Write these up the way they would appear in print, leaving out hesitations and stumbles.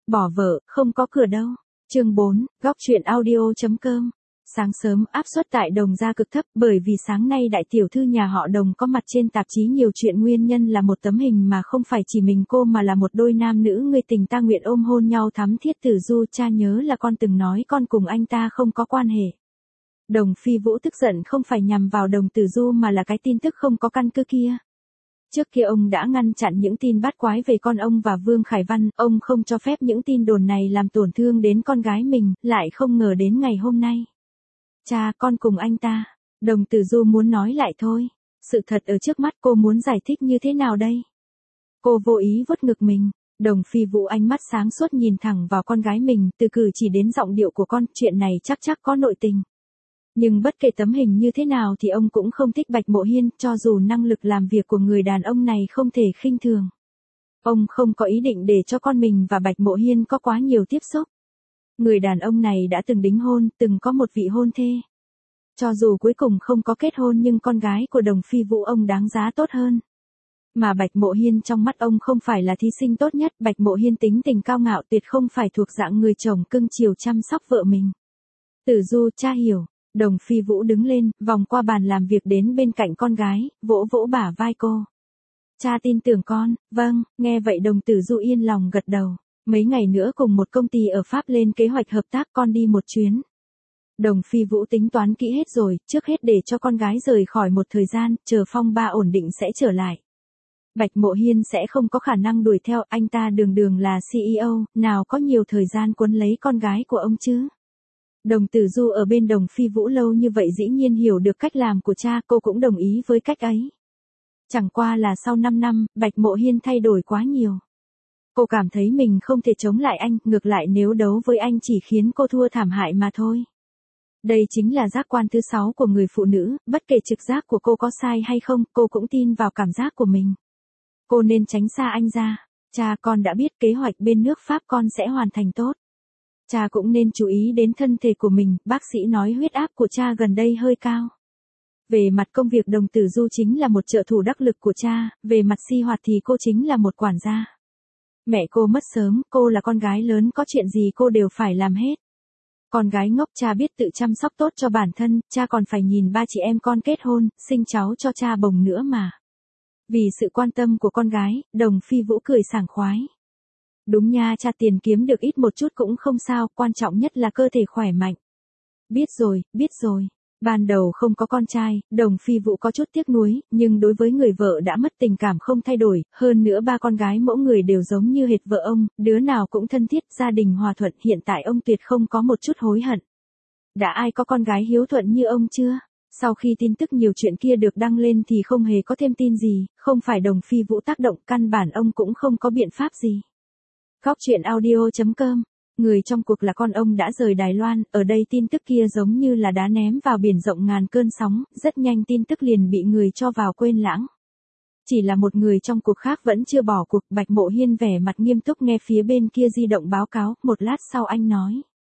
Bỏ vợ, không có cửa đâu. Chương 4, góc truyện audio.com. Sáng sớm áp suất tại Đồng Gia cực thấp bởi vì sáng nay đại tiểu thư nhà họ Đồng có mặt trên tạp chí nhiều chuyện, nguyên nhân là một tấm hình mà không phải chỉ mình cô mà là một đôi nam nữ người tình ta nguyện ôm hôn nhau thắm thiết. Tử Du, cha nhớ là con từng nói con cùng anh ta không có quan hệ. Đồng Phi Vũ tức giận không phải nhằm vào Đồng Tử Du mà là cái tin tức không có căn cứ kia. Trước kia ông đã ngăn chặn những tin bát quái về con ông và Vương Khải Văn, ông không cho phép những tin đồn này làm tổn thương đến con gái mình, lại không ngờ đến ngày hôm nay. Cha, con cùng anh ta. Đồng Tử Du muốn nói lại thôi. Sự thật ở trước mắt, cô muốn giải thích như thế nào đây? Cô vô ý vuốt ngực mình. Đồng Phi Vũ ánh mắt sáng suốt nhìn thẳng vào con gái mình, từ cử chỉ đến giọng điệu của con, chuyện này chắc có nội tình. Nhưng bất kể tấm hình như thế nào thì ông cũng không thích Bạch Mộ Hiên, cho dù năng lực làm việc của người đàn ông này không thể khinh thường. Ông không có ý định để cho con mình và Bạch Mộ Hiên có quá nhiều tiếp xúc. Người đàn ông này đã từng đính hôn, từng có một vị hôn thê. Cho dù cuối cùng không có kết hôn nhưng con gái của Đồng Phi Vũ ông đáng giá tốt hơn. Mà Bạch Mộ Hiên trong mắt ông không phải là thí sinh tốt nhất, Bạch Mộ Hiên tính tình cao ngạo, tuyệt không phải thuộc dạng người chồng cưng chiều chăm sóc vợ mình. Tử Du, cha hiểu. Đồng Phi Vũ đứng lên, vòng qua bàn làm việc đến bên cạnh con gái, vỗ vỗ bả vai cô. Cha tin tưởng con. Vâng. Nghe vậy Đồng Tử Du yên lòng gật đầu. Mấy ngày nữa cùng một công ty ở Pháp lên kế hoạch hợp tác, con đi một chuyến. Đồng Phi Vũ tính toán kỹ hết rồi, trước hết để cho con gái rời khỏi một thời gian, chờ phong ba ổn định sẽ trở lại. Bạch Mộ Hiên sẽ không có khả năng đuổi theo, anh ta đường đường là CEO, nào có nhiều thời gian quấn lấy con gái của ông chứ. Đồng Tử Du ở bên Đồng Phi Vũ lâu như vậy dĩ nhiên hiểu được cách làm của cha, cô cũng đồng ý với cách ấy. Chẳng qua là sau 5 năm, Bạch Mộ Hiên thay đổi quá nhiều. Cô cảm thấy mình không thể chống lại anh, ngược lại nếu đấu với anh chỉ khiến cô thua thảm hại mà thôi. Đây chính là giác quan thứ 6 của người phụ nữ, bất kể trực giác của cô có sai hay không, cô cũng tin vào cảm giác của mình. Cô nên tránh xa anh ra. Cha, con đã biết kế hoạch bên nước Pháp con sẽ hoàn thành tốt. Cha cũng nên chú ý đến thân thể của mình, bác sĩ nói huyết áp của cha gần đây hơi cao. Về mặt công việc Đồng Tử Du chính là một trợ thủ đắc lực của cha, về mặt sinh hoạt thì cô chính là một quản gia. Mẹ cô mất sớm, cô là con gái lớn, có chuyện gì cô đều phải làm hết. Con gái ngốc, cha biết tự chăm sóc tốt cho bản thân, cha còn phải nhìn ba chị em con kết hôn, sinh cháu cho cha bồng nữa mà. Vì sự quan tâm của con gái, Đồng Phi Vũ cười sảng khoái. Đúng nha cha, tiền kiếm được ít một chút cũng không sao, quan trọng nhất là cơ thể khỏe mạnh. Biết rồi. Ban đầu không có con trai, Đồng Phi Vũ có chút tiếc nuối, nhưng đối với người vợ đã mất tình cảm không thay đổi, hơn nữa ba con gái mỗi người đều giống như hệt vợ ông, đứa nào cũng thân thiết, gia đình hòa thuận, hiện tại ông tuyệt không có một chút hối hận. Đã ai có con gái hiếu thuận như ông chưa? Sau khi tin tức nhiều chuyện kia được đăng lên thì không hề có thêm tin gì, không phải Đồng Phi Vũ tác động, căn bản ông cũng không có biện pháp gì. Góc truyện audio.com. Người trong cuộc là con ông đã rời Đài Loan, ở đây tin tức kia giống như là đá ném vào biển rộng ngàn cơn sóng, rất nhanh tin tức liền bị người cho vào quên lãng. Chỉ là một người trong cuộc khác vẫn chưa bỏ cuộc, Bạch Mộ Hiên vẻ mặt nghiêm túc nghe phía bên kia di động báo cáo, một lát sau anh nói.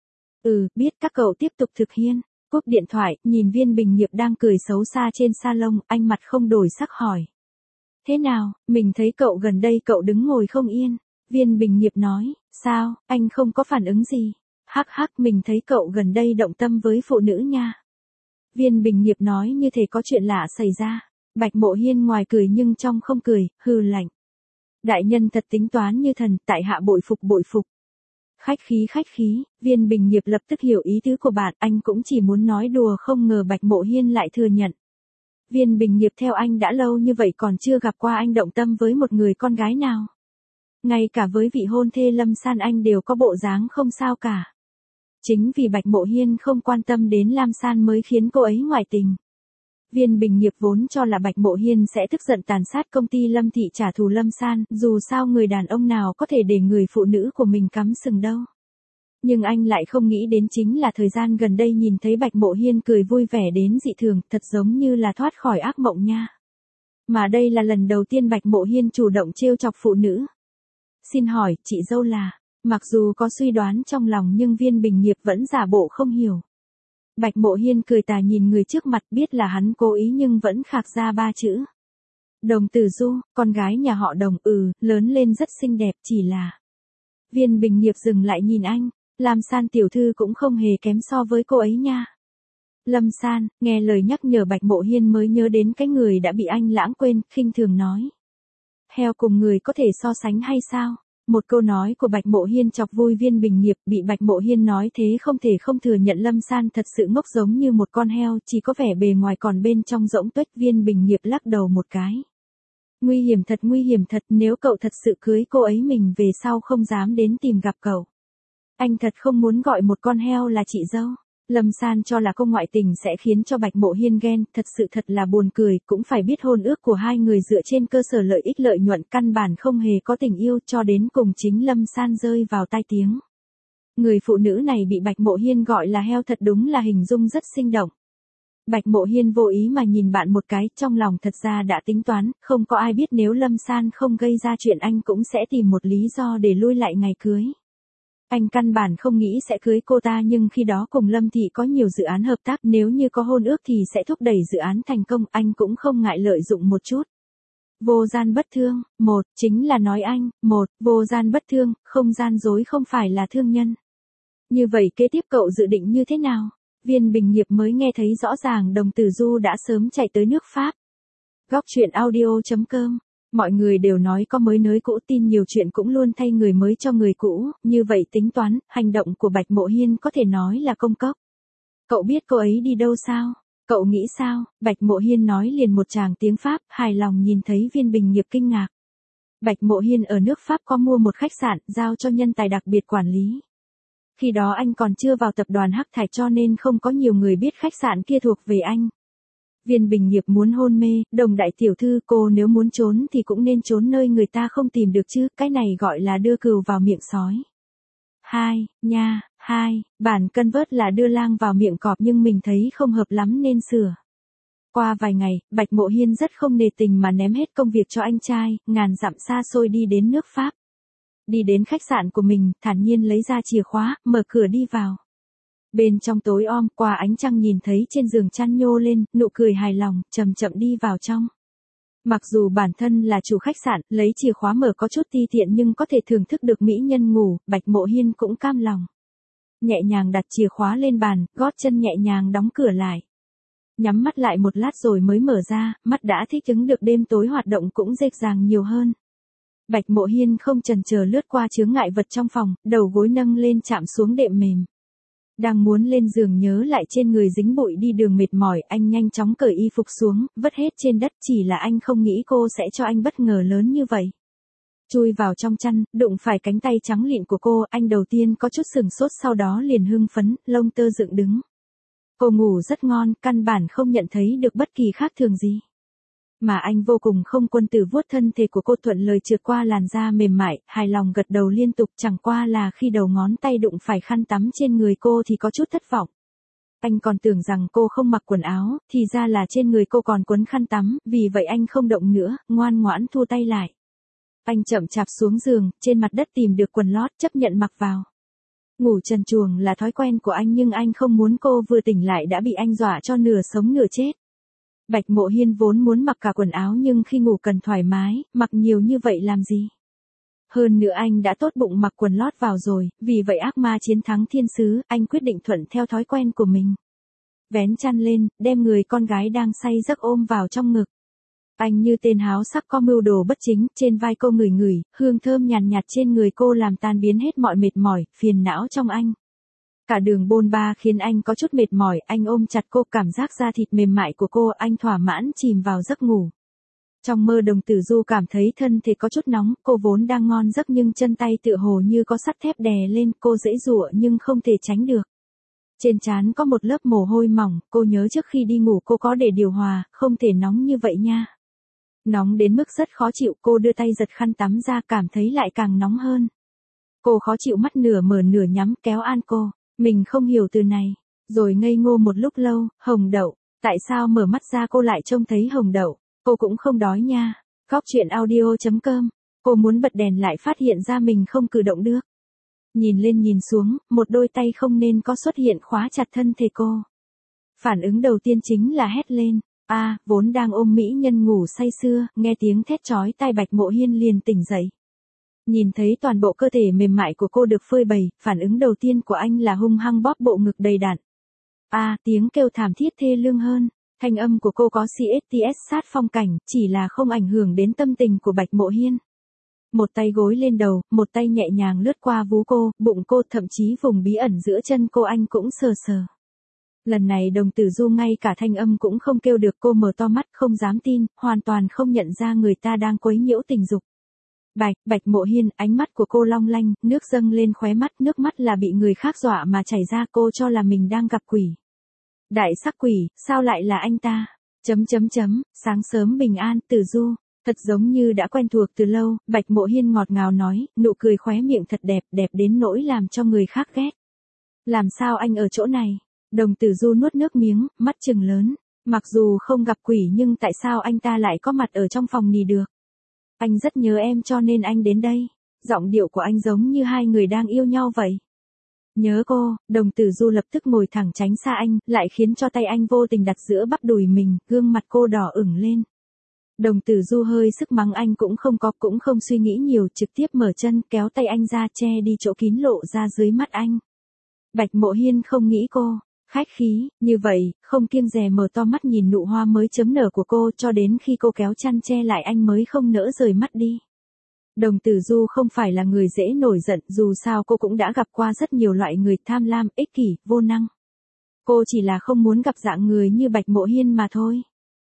Biết, các cậu tiếp tục thực hiện. Cúp điện thoại, nhìn Viên Bình Nghiệp đang cười xấu xa trên salon, anh mặt không đổi sắc hỏi. Thế nào, mình thấy cậu gần đây cậu đứng ngồi không yên. Viên Bình Nghiệp nói, sao, anh không có phản ứng gì. Hắc, mình thấy cậu gần đây động tâm với phụ nữ nha. Viên Bình Nghiệp nói như thể có chuyện lạ xảy ra. Bạch Mộ Hiên ngoài cười nhưng trong không cười, hừ lạnh. Đại nhân thật tính toán như thần, tại hạ bội phục. Khách khí, Viên Bình Nghiệp lập tức hiểu ý tứ của bạn, anh cũng chỉ muốn nói đùa, không ngờ Bạch Mộ Hiên lại thừa nhận. Viên Bình Nghiệp, theo anh đã lâu như vậy còn chưa gặp qua anh động tâm với một người con gái nào. Ngay cả với vị hôn thê Lâm San anh đều có bộ dáng không sao cả. Chính vì Bạch Mộ Hiên không quan tâm đến Lam San mới khiến cô ấy ngoại tình. Viên Bình Nghiệp vốn cho là Bạch Mộ Hiên sẽ tức giận tàn sát công ty Lâm Thị trả thù Lâm San, dù sao người đàn ông nào có thể để người phụ nữ của mình cắm sừng đâu. Nhưng anh lại không nghĩ đến chính là thời gian gần đây nhìn thấy Bạch Mộ Hiên cười vui vẻ đến dị thường, thật giống như là thoát khỏi ác mộng nha. Mà đây là lần đầu tiên Bạch Mộ Hiên chủ động trêu chọc phụ nữ. Xin hỏi, chị dâu là, mặc dù có suy đoán trong lòng nhưng Viên Bình Nghiệp vẫn giả bộ không hiểu. Bạch Mộ Hiên cười tà nhìn người trước mặt, biết là hắn cố ý nhưng vẫn khạc ra 3 chữ. Đồng Tử Du, con gái nhà họ Đồng, lớn lên rất xinh đẹp, chỉ là. Viên Bình Nghiệp dừng lại nhìn anh, Lam San tiểu thư cũng không hề kém so với cô ấy nha. Lâm San, nghe lời nhắc nhở Bạch Mộ Hiên mới nhớ đến cái người đã bị anh lãng quên, khinh thường nói. Heo cùng người có thể so sánh hay sao? Một câu nói của Bạch Mộ Hiên chọc vui Viên Bình Nghiệp, bị Bạch Mộ Hiên nói thế không thể không thừa nhận Lâm San thật sự ngốc giống như một con heo, chỉ có vẻ bề ngoài còn bên trong rỗng tuếch. Viên Bình Nghiệp lắc đầu một cái. Nguy hiểm thật, nếu cậu thật sự cưới cô ấy mình về sau không dám đến tìm gặp cậu. Anh thật không muốn gọi một con heo là chị dâu. Lâm San cho là cô ngoại tình sẽ khiến cho Bạch Mộ Hiên ghen, thật sự thật là buồn cười, cũng phải biết hôn ước của hai người dựa trên cơ sở lợi ích lợi nhuận, căn bản không hề có tình yêu, cho đến cùng chính Lâm San rơi vào tai tiếng. Người phụ nữ này bị Bạch Mộ Hiên gọi là heo thật đúng là hình dung rất sinh động. Bạch Mộ Hiên vô ý mà nhìn bạn một cái, trong lòng thật ra đã tính toán, không có ai biết nếu Lâm San không gây ra chuyện anh cũng sẽ tìm một lý do để lui lại ngày cưới. Anh căn bản không nghĩ sẽ cưới cô ta, nhưng khi đó cùng Lâm Thị có nhiều dự án hợp tác, nếu như có hôn ước thì sẽ thúc đẩy dự án thành công, anh cũng không ngại lợi dụng một chút. Vô gian bất thương, chính là nói anh, vô gian bất thương, không gian dối, không phải là thương nhân. Như vậy kế tiếp cậu dự định như thế nào? Viên Bình Nghiệp mới nghe thấy rõ ràng Đồng Tử Du đã sớm chạy tới nước Pháp. Góc truyện audio.com. Mọi người đều nói có mới nới cũ, tin nhiều chuyện cũng luôn thay người mới cho người cũ, như vậy tính toán, hành động của Bạch Mộ Hiên có thể nói là công cốc. Cậu biết cô ấy đi đâu sao? Cậu nghĩ sao? Bạch Mộ Hiên nói liền một tràng tiếng Pháp, hài lòng nhìn thấy Viên Bình Nghiệp kinh ngạc. Bạch Mộ Hiên ở nước Pháp có mua một khách sạn, giao cho nhân tài đặc biệt quản lý. Khi đó anh còn chưa vào tập đoàn Hắc Thạch cho nên không có nhiều người biết khách sạn kia thuộc về anh. Viên Bình Nghiệp muốn hôn mê, Đồng đại tiểu thư, cô nếu muốn trốn thì cũng nên trốn nơi người ta không tìm được chứ, cái này gọi là đưa cừu vào miệng sói. Bản cân vớt là đưa lang vào miệng cọp, nhưng mình thấy không hợp lắm nên sửa. Qua vài ngày, Bạch Mộ Hiên rất không nề tình mà ném hết công việc cho anh trai, ngàn dặm xa xôi đi đến nước Pháp. Đi đến khách sạn của mình, thản nhiên lấy ra chìa khóa, mở cửa đi vào. Bên trong tối om, qua ánh trăng nhìn thấy trên giường chăn nhô lên, nụ cười hài lòng, chậm chậm đi vào trong. Mặc dù bản thân là chủ khách sạn, lấy chìa khóa mở có chút ti tiện nhưng có thể thưởng thức được mỹ nhân ngủ, Bạch Mộ Hiên cũng cam lòng. Nhẹ nhàng đặt chìa khóa lên bàn, gót chân nhẹ nhàng đóng cửa lại. Nhắm mắt lại một lát rồi mới mở ra, mắt đã thích ứng được đêm tối, hoạt động cũng dễ dàng nhiều hơn. Bạch Mộ Hiên không chần chờ lướt qua chướng ngại vật trong phòng, đầu gối nâng lên chạm xuống đệm mềm. Đang muốn lên giường nhớ lại trên người dính bụi đi đường mệt mỏi, anh nhanh chóng cởi y phục xuống, vứt hết trên đất, chỉ là anh không nghĩ cô sẽ cho anh bất ngờ lớn như vậy. Chui vào trong chăn, đụng phải cánh tay trắng lịn của cô, anh đầu tiên có chút sừng sốt, sau đó liền hưng phấn, lông tơ dựng đứng. Cô ngủ rất ngon, căn bản không nhận thấy được bất kỳ khác thường gì. Mà anh vô cùng không quân tử vuốt thân thể của cô, thuận lời trượt qua làn da mềm mại, hài lòng gật đầu liên tục, chẳng qua là khi đầu ngón tay đụng phải khăn tắm trên người cô thì có chút thất vọng. Anh còn tưởng rằng cô không mặc quần áo, thì ra là trên người cô còn quấn khăn tắm, vì vậy anh không động nữa, ngoan ngoãn thu tay lại. Anh chậm chạp xuống giường, trên mặt đất tìm được quần lót, chấp nhận mặc vào. Ngủ trần truồng là thói quen của anh, nhưng anh không muốn cô vừa tỉnh lại đã bị anh dọa cho nửa sống nửa chết. Bạch Mộ Hiên vốn muốn mặc cả quần áo, nhưng khi ngủ cần thoải mái, mặc nhiều như vậy làm gì? Hơn nữa anh đã tốt bụng mặc quần lót vào rồi, vì vậy ác ma chiến thắng thiên sứ, anh quyết định thuận theo thói quen của mình. Vén chăn lên, đem người con gái đang say giấc ôm vào trong ngực. Anh như tên háo sắc có mưu đồ bất chính, trên vai cô ngửi ngửi, hương thơm nhàn nhạt trên người cô làm tan biến hết mọi mệt mỏi, phiền não trong anh. Cả đường bôn ba khiến anh có chút mệt mỏi, anh ôm chặt cô, cảm giác da thịt mềm mại của cô, anh thỏa mãn chìm vào giấc ngủ. Trong mơ Đồng Tử Du cảm thấy thân thể có chút nóng, cô vốn đang ngon giấc nhưng chân tay tựa hồ như có sắt thép đè lên, cô giãy giụa nhưng không thể tránh được. Trên trán có một lớp mồ hôi mỏng, cô nhớ trước khi đi ngủ cô có để điều hòa, không thể nóng như vậy nha. Nóng đến mức rất khó chịu, cô đưa tay giật khăn tắm ra, cảm thấy lại càng nóng hơn. Cô khó chịu, mắt nửa mở nửa nhắm, kéo an cô. Mình không hiểu từ này. Rồi ngây ngô một lúc lâu, hồng đậu. Tại sao mở mắt ra cô lại trông thấy hồng đậu? Cô cũng không đói nha. Góc truyện audio.com. Cô muốn bật đèn lại phát hiện ra mình không cử động được. Nhìn lên nhìn xuống, một đôi tay không nên có xuất hiện khóa chặt thân thể cô. Phản ứng đầu tiên chính là hét lên. Vốn đang ôm mỹ nhân ngủ say sưa, nghe tiếng thét chói tai Bạch Mộ Hiên liền tỉnh dậy. Nhìn thấy toàn bộ cơ thể mềm mại của cô được phơi bày, phản ứng đầu tiên của anh là hung hăng bóp bộ ngực đầy đặn. Tiếng kêu thảm thiết thê lương hơn. Thanh âm của cô có CSTS sát phong cảnh, chỉ là không ảnh hưởng đến tâm tình của Bạch Mộ Hiên. Một tay gối lên đầu, một tay nhẹ nhàng lướt qua vú cô, bụng cô, thậm chí vùng bí ẩn giữa chân cô anh cũng sờ sờ. Lần này Đồng Tử Du ngay cả thanh âm cũng không kêu được, cô mở to mắt không dám tin, hoàn toàn không nhận ra người ta đang quấy nhiễu tình dục. Bạch Mộ Hiên, ánh mắt của cô long lanh, nước dâng lên khóe mắt, nước mắt là bị người khác dọa mà chảy ra, cô cho là mình đang gặp quỷ. Đại sắc quỷ, sao lại là anh ta? Sáng sớm bình an, Tử Du. Thật giống như đã quen thuộc từ lâu, Bạch Mộ Hiên ngọt ngào nói, nụ cười khóe miệng thật đẹp, đẹp đến nỗi làm cho người khác ghét. Làm sao anh ở chỗ này? Đồng Tử Du nuốt nước miếng, mắt trừng lớn. Mặc dù không gặp quỷ nhưng tại sao anh ta lại có mặt ở trong phòng nì được? Anh rất nhớ em cho nên anh đến đây. Giọng điệu của anh giống như hai người đang yêu nhau vậy. Nhớ cô, Đồng Tử Du lập tức ngồi thẳng tránh xa anh, lại khiến cho tay anh vô tình đặt giữa bắp đùi mình, gương mặt cô đỏ ửng lên. Đồng Tử Du hơi sức mắng anh cũng không suy nghĩ nhiều, trực tiếp mở chân kéo tay anh ra che đi chỗ kín lộ ra dưới mắt anh. Bạch Mộ Hiên không nghĩ cô khách khí, như vậy, không kiêng dè mở to mắt nhìn nụ hoa mới chấm nở của cô cho đến khi cô kéo chăn che lại anh mới không nỡ rời mắt đi. Đồng Tử Du không phải là người dễ nổi giận, dù sao cô cũng đã gặp qua rất nhiều loại người tham lam, ích kỷ, vô năng. Cô chỉ là không muốn gặp dạng người như Bạch Mộ Hiên mà thôi.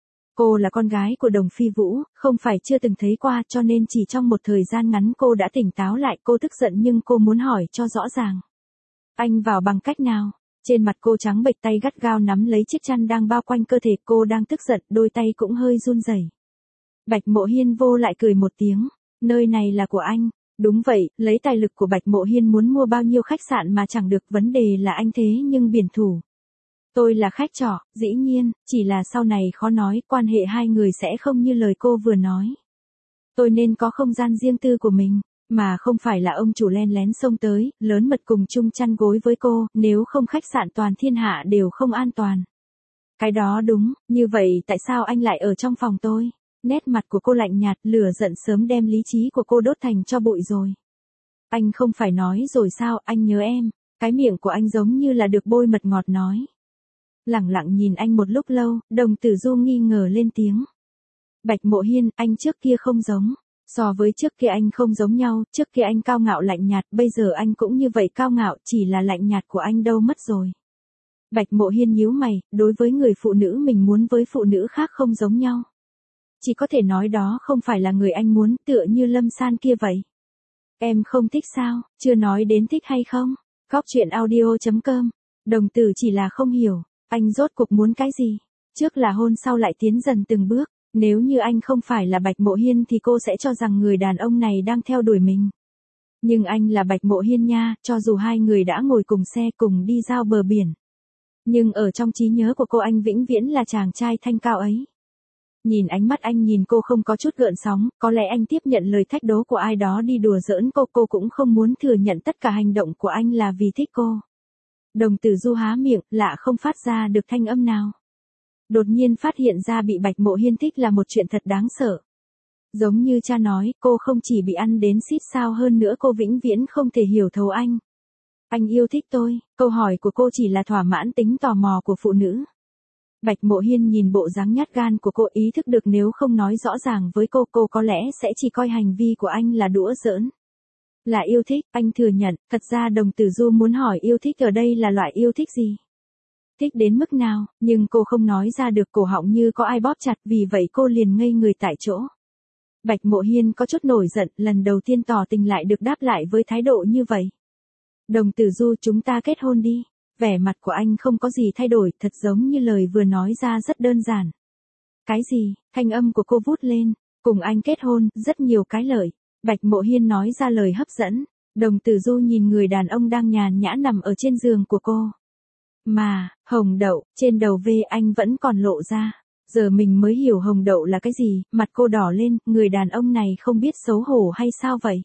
Cô là con gái của Đồng Phi Vũ, không phải chưa từng thấy qua cho nên chỉ trong một thời gian ngắn cô đã tỉnh táo lại, cô tức giận nhưng cô muốn hỏi cho rõ ràng. Anh vào bằng cách nào? Trên mặt cô trắng bệch, tay gắt gao nắm lấy chiếc chăn đang bao quanh cơ thể, cô đang tức giận, đôi tay cũng hơi run rẩy. Bạch Mộ Hiên vô lại cười một tiếng, nơi này là của anh. Đúng vậy, lấy tài lực của Bạch Mộ Hiên muốn mua bao nhiêu khách sạn mà chẳng được, vấn đề là anh thế nhưng biển thủ. Tôi là khách trọ, dĩ nhiên, chỉ là sau này khó nói, quan hệ hai người sẽ không như lời cô vừa nói. Tôi nên có không gian riêng tư của mình, mà không phải là ông chủ len lén xông tới, lớn mật cùng chung chăn gối với cô, nếu không khách sạn toàn thiên hạ đều không an toàn. Cái đó đúng, như vậy tại sao anh lại ở trong phòng tôi? Nét mặt của cô lạnh nhạt, lửa giận sớm đem lý trí của cô đốt thành tro bụi rồi. Anh không phải nói rồi sao, anh nhớ em. Cái miệng của anh giống như là được bôi mật ngọt nói. Lẳng lặng nhìn anh một lúc lâu, Đồng Tử Du nghi ngờ lên tiếng. Bạch Mộ Hiên, anh trước kia không giống. So với trước kia anh không giống nhau, trước kia anh cao ngạo lạnh nhạt, bây giờ anh cũng như vậy cao ngạo, chỉ là lạnh nhạt của anh đâu mất rồi. Bạch Mộ Hiên nhíu mày, đối với người phụ nữ mình muốn với phụ nữ khác không giống nhau. Chỉ có thể nói đó không phải là người anh muốn, tựa như Lâm San kia vậy. Em không thích sao, chưa nói đến thích hay không? Góc chuyện audio.com. Đồng Tử chỉ là không hiểu, anh rốt cuộc muốn cái gì? Trước là hôn sau lại tiến dần từng bước. Nếu như anh không phải là Bạch Mộ Hiên thì cô sẽ cho rằng người đàn ông này đang theo đuổi mình. Nhưng anh là Bạch Mộ Hiên nha, cho dù hai người đã ngồi cùng xe cùng đi giao bờ biển. Nhưng ở trong trí nhớ của cô anh vĩnh viễn là chàng trai thanh cao ấy. Nhìn ánh mắt anh nhìn cô không có chút gợn sóng, có lẽ anh tiếp nhận lời thách đố của ai đó đi đùa giỡn cô cũng không muốn thừa nhận tất cả hành động của anh là vì thích cô. Đồng Tử Du há miệng, lạ không phát ra được thanh âm nào. Đột nhiên phát hiện ra bị Bạch Mộ Hiên thích là một chuyện thật đáng sợ. Giống như cha nói, cô không chỉ bị ăn đến xít sao, hơn nữa cô vĩnh viễn không thể hiểu thấu anh. Anh yêu thích tôi, câu hỏi của cô chỉ là thỏa mãn tính tò mò của phụ nữ. Bạch Mộ Hiên nhìn bộ dáng nhát gan của cô, ý thức được nếu không nói rõ ràng với cô có lẽ sẽ chỉ coi hành vi của anh là đùa giỡn. Là yêu thích, anh thừa nhận, thật ra Đồng Tử Du muốn hỏi yêu thích ở đây là loại yêu thích gì? Thích đến mức nào, nhưng cô không nói ra được, cổ họng như có ai bóp chặt, vì vậy cô liền ngây người tại chỗ. Bạch Mộ Hiên có chút nổi giận, lần đầu tiên tỏ tình lại được đáp lại với thái độ như vậy. Đồng Tử Du, chúng ta kết hôn đi. Vẻ mặt của anh không có gì thay đổi, thật giống như lời vừa nói ra rất đơn giản. Cái gì? Thanh âm của cô vút lên. Cùng anh kết hôn, rất nhiều cái lợi. Bạch Mộ Hiên nói ra lời hấp dẫn. Đồng Tử Du nhìn người đàn ông đang nhàn nhã nằm ở trên giường của cô. Mà, hồng đậu, trên đầu V anh vẫn còn lộ ra. Giờ mình mới hiểu hồng đậu là cái gì, mặt cô đỏ lên, người đàn ông này không biết xấu hổ hay sao vậy?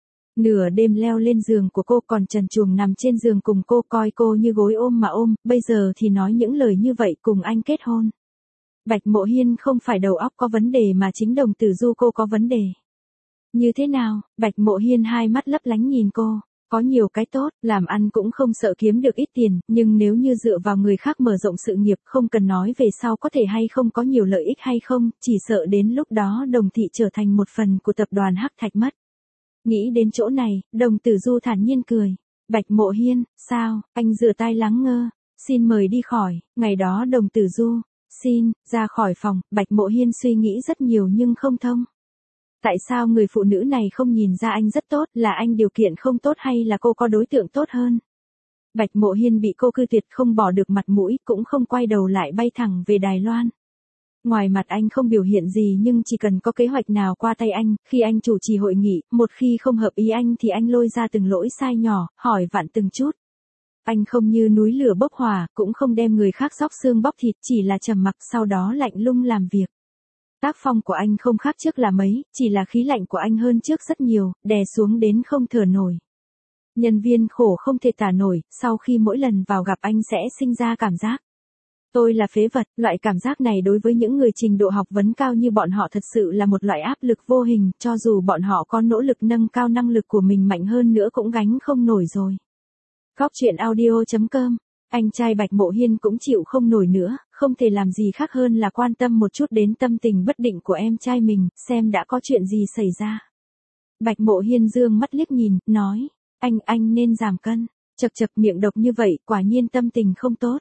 Nửa đêm leo lên giường của cô, còn trần truồng nằm trên giường cùng cô, coi cô như gối ôm mà ôm, bây giờ thì nói những lời như vậy cùng anh kết hôn. Bạch Mộ Hiên không phải đầu óc có vấn đề mà chính Đồng Tử Du cô có vấn đề. Như thế nào? Bạch Mộ Hiên hai mắt lấp lánh nhìn cô. Có nhiều cái tốt, làm ăn cũng không sợ kiếm được ít tiền, nhưng nếu như dựa vào người khác mở rộng sự nghiệp không cần nói về sau có thể hay không có nhiều lợi ích hay không, chỉ sợ đến lúc đó Đồng Thị trở thành một phần của tập đoàn Hắc Thạch mất. Nghĩ đến chỗ này, Đồng Tử Du thản nhiên cười. Bạch Mộ Hiên, sao, anh rửa tay lắng ngơ, xin mời đi khỏi, ngày đó Đồng Tử Du, xin, ra khỏi phòng, Bạch Mộ Hiên suy nghĩ rất nhiều nhưng không thông. Tại sao người phụ nữ này không nhìn ra anh rất tốt, là anh điều kiện không tốt hay là cô có đối tượng tốt hơn? Bạch Mộ Hiên bị cô cự tuyệt không bỏ được mặt mũi, cũng không quay đầu lại bay thẳng về Đài Loan. Ngoài mặt anh không biểu hiện gì nhưng chỉ cần có kế hoạch nào qua tay anh, khi anh chủ trì hội nghị, một khi không hợp ý anh thì anh lôi ra từng lỗi sai nhỏ, hỏi vặn từng chút. Anh không như núi lửa bốc hỏa, cũng không đem người khác xóc xương bóc thịt, chỉ là trầm mặc sau đó lạnh lùng làm việc. Tác phong của anh không khác trước là mấy, chỉ là khí lạnh của anh hơn trước rất nhiều, đè xuống đến không thở nổi. Nhân viên khổ không thể tả nổi, sau khi mỗi lần vào gặp anh sẽ sinh ra cảm giác tôi là phế vật, loại cảm giác này đối với những người trình độ học vấn cao như bọn họ thật sự là một loại áp lực vô hình, cho dù bọn họ có nỗ lực nâng cao năng lực của mình mạnh hơn nữa cũng gánh không nổi rồi. Góc truyện audio.com. Anh trai Bạch Mộ Hiên cũng chịu không nổi nữa, không thể làm gì khác hơn là quan tâm một chút đến tâm tình bất định của em trai mình, xem đã có chuyện gì xảy ra. Bạch Mộ Hiên dương mắt liếc nhìn, nói, anh nên giảm cân, chật chật miệng độc như vậy, quả nhiên tâm tình không tốt.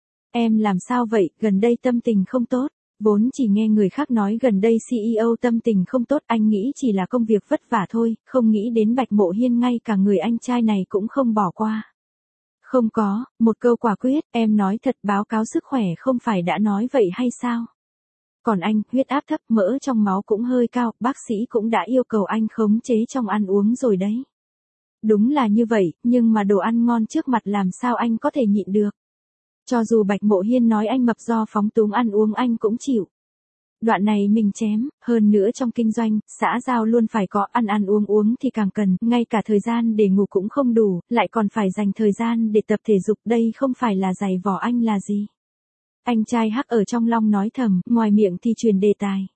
Em làm sao vậy, gần đây tâm tình không tốt, vốn chỉ nghe người khác nói gần đây CEO tâm tình không tốt, anh nghĩ chỉ là công việc vất vả thôi, không nghĩ đến Bạch Mộ Hiên ngay cả người anh trai này cũng không bỏ qua. Không có, một câu quả quyết, em nói thật báo cáo sức khỏe không phải đã nói vậy hay sao? Còn anh, huyết áp thấp, mỡ trong máu cũng hơi cao, bác sĩ cũng đã yêu cầu anh khống chế trong ăn uống rồi đấy. Đúng là như vậy, nhưng mà đồ ăn ngon trước mặt làm sao anh có thể nhịn được? Cho dù Bạch Mộ Hiên nói anh mập do phóng túng ăn uống anh cũng chịu. Đoạn này mình chém, hơn nữa trong kinh doanh, xã giao luôn phải có ăn uống thì càng cần, ngay cả thời gian để ngủ cũng không đủ, lại còn phải dành thời gian để tập thể dục, đây không phải là giày vò anh là gì. Anh trai Hắc ở trong lòng nói thầm, ngoài miệng thì truyền đề tài.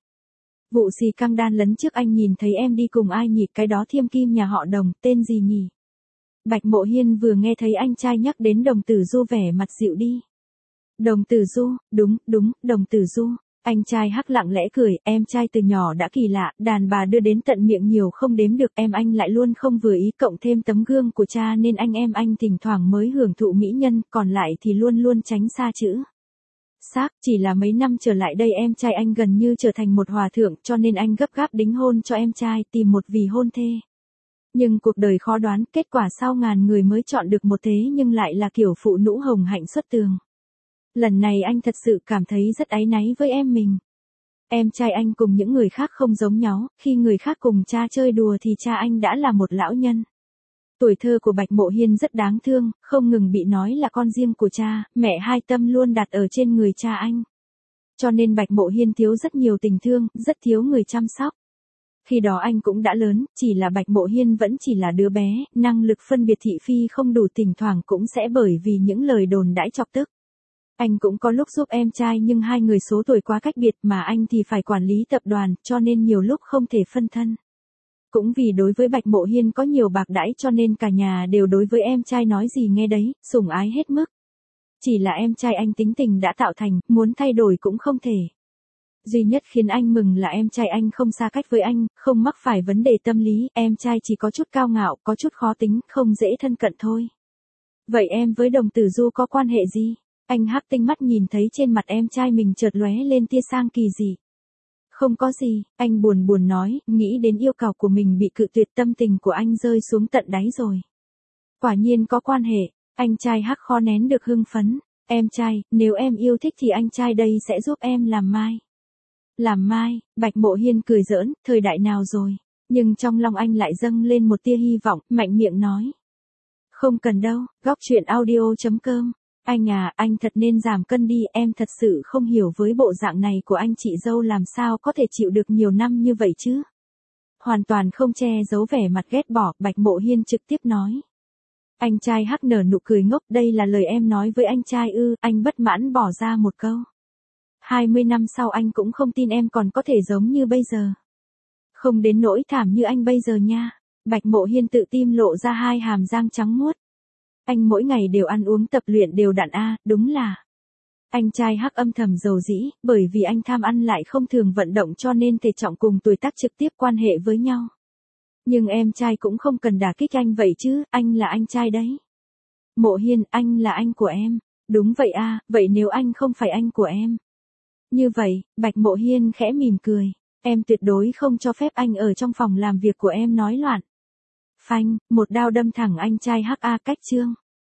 Vụ xì căng đan lấn trước anh nhìn thấy em đi cùng ai nhỉ, cái đó Thiêm Kim nhà họ Đồng, tên gì nhỉ? Bạch Mộ Hiên vừa nghe thấy anh trai nhắc đến Đồng Tử Du vẻ mặt dịu đi. Đồng Tử Du, đúng, Đồng Tử Du. Anh trai Hắc lặng lẽ cười, em trai từ nhỏ đã kỳ lạ, đàn bà đưa đến tận miệng nhiều không đếm được, em anh lại luôn không vừa ý, cộng thêm tấm gương của cha nên anh thỉnh thoảng mới hưởng thụ mỹ nhân, còn lại thì luôn luôn tránh xa chữ xác, chỉ là mấy năm trở lại đây em trai anh gần như trở thành một hòa thượng, cho nên anh gấp gáp đính hôn cho em trai, tìm một vì hôn thê. Nhưng cuộc đời khó đoán, kết quả sau ngàn người mới chọn được một thế nhưng lại là kiểu phụ nữ hồng hạnh xuất tường. Lần này anh thật sự cảm thấy rất áy náy với em mình. Em trai anh cùng những người khác không giống nhau, khi người khác cùng cha chơi đùa thì cha anh đã là một lão nhân. Tuổi thơ của Bạch Mộ Hiên rất đáng thương, không ngừng bị nói là con riêng của cha, mẹ hai tâm luôn đặt ở trên người cha anh. Cho nên Bạch Mộ Hiên thiếu rất nhiều tình thương, rất thiếu người chăm sóc. Khi đó anh cũng đã lớn, chỉ là Bạch Mộ Hiên vẫn chỉ là đứa bé, năng lực phân biệt thị phi không đủ, thỉnh thoảng cũng sẽ bởi vì những lời đồn đãi chọc tức. Anh cũng có lúc giúp em trai nhưng hai người số tuổi quá cách biệt mà anh thì phải quản lý tập đoàn, cho nên nhiều lúc không thể phân thân. Cũng vì đối với Bạch Mộ Hiên có nhiều bạc đãi cho nên cả nhà đều đối với em trai nói gì nghe đấy, sủng ái hết mức. Chỉ là em trai anh tính tình đã tạo thành, muốn thay đổi cũng không thể. Duy nhất khiến anh mừng là em trai anh không xa cách với anh, không mắc phải vấn đề tâm lý, em trai chỉ có chút cao ngạo, có chút khó tính, không dễ thân cận thôi. Vậy em với Đồng Tử Du có quan hệ gì? Anh Hắc tinh mắt nhìn thấy trên mặt em trai mình chợt lóe lên tia sang kỳ dị. Không có gì, anh buồn nói, nghĩ đến yêu cầu của mình bị cự tuyệt, tâm tình của anh rơi xuống tận đáy rồi. Quả nhiên có quan hệ, anh trai Hắc khó nén được hưng phấn. Em trai, nếu em yêu thích thì anh trai đây sẽ giúp em làm mai. Làm mai, Bạch Mộ Hiên cười giỡn, thời đại nào rồi. Nhưng trong lòng anh lại dâng lên một tia hy vọng, mạnh miệng nói. Không cần đâu, góc truyện audio.com. Anh à, anh thật nên giảm cân đi, em thật sự không hiểu với bộ dạng này của anh chị dâu làm sao có thể chịu được nhiều năm như vậy chứ. Hoàn toàn không che giấu vẻ mặt ghét bỏ, Bạch Mộ Hiên trực tiếp nói. Anh trai Hắc nở nụ cười ngốc, đây là lời em nói với anh trai ư, anh bất mãn bỏ ra một câu. 20 năm sau anh cũng không tin em còn có thể giống như bây giờ. Không đến nỗi thảm như anh bây giờ nha. Bạch Mộ Hiên tự tim lộ ra hai hàm răng trắng muốt. Anh mỗi ngày đều ăn uống tập luyện đều đặn đúng là. Anh trai Hắc âm thầm dầu dĩ, bởi vì anh tham ăn lại không thường vận động cho nên thể trọng cùng tuổi tác trực tiếp quan hệ với nhau. Nhưng em trai cũng không cần đả kích anh vậy chứ, anh là anh trai đấy. Mộ Hiên, anh là anh của em. Đúng vậy vậy nếu anh không phải anh của em. Như vậy, Bạch Mộ Hiên khẽ mỉm cười. Em tuyệt đối không cho phép anh ở trong phòng làm việc của em nói loạn. Phanh, một đao đâm thẳng anh trai Hắc cách Trương.